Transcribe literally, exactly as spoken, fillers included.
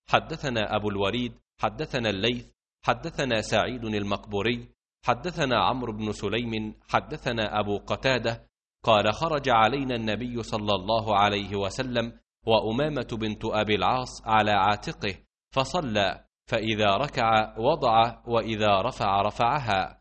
حدثنا أبو الوليد حدثنا الليث حدثنا سعيد المقبوري حدثنا عمرو بن سليم حدثنا أبو قتادة قال خرج علينا النبي صلى الله عليه وسلم وأمامة بنت أبي العاص على عاتقه فصلى، فإذا ركع وضع وإذا رفع رفعها.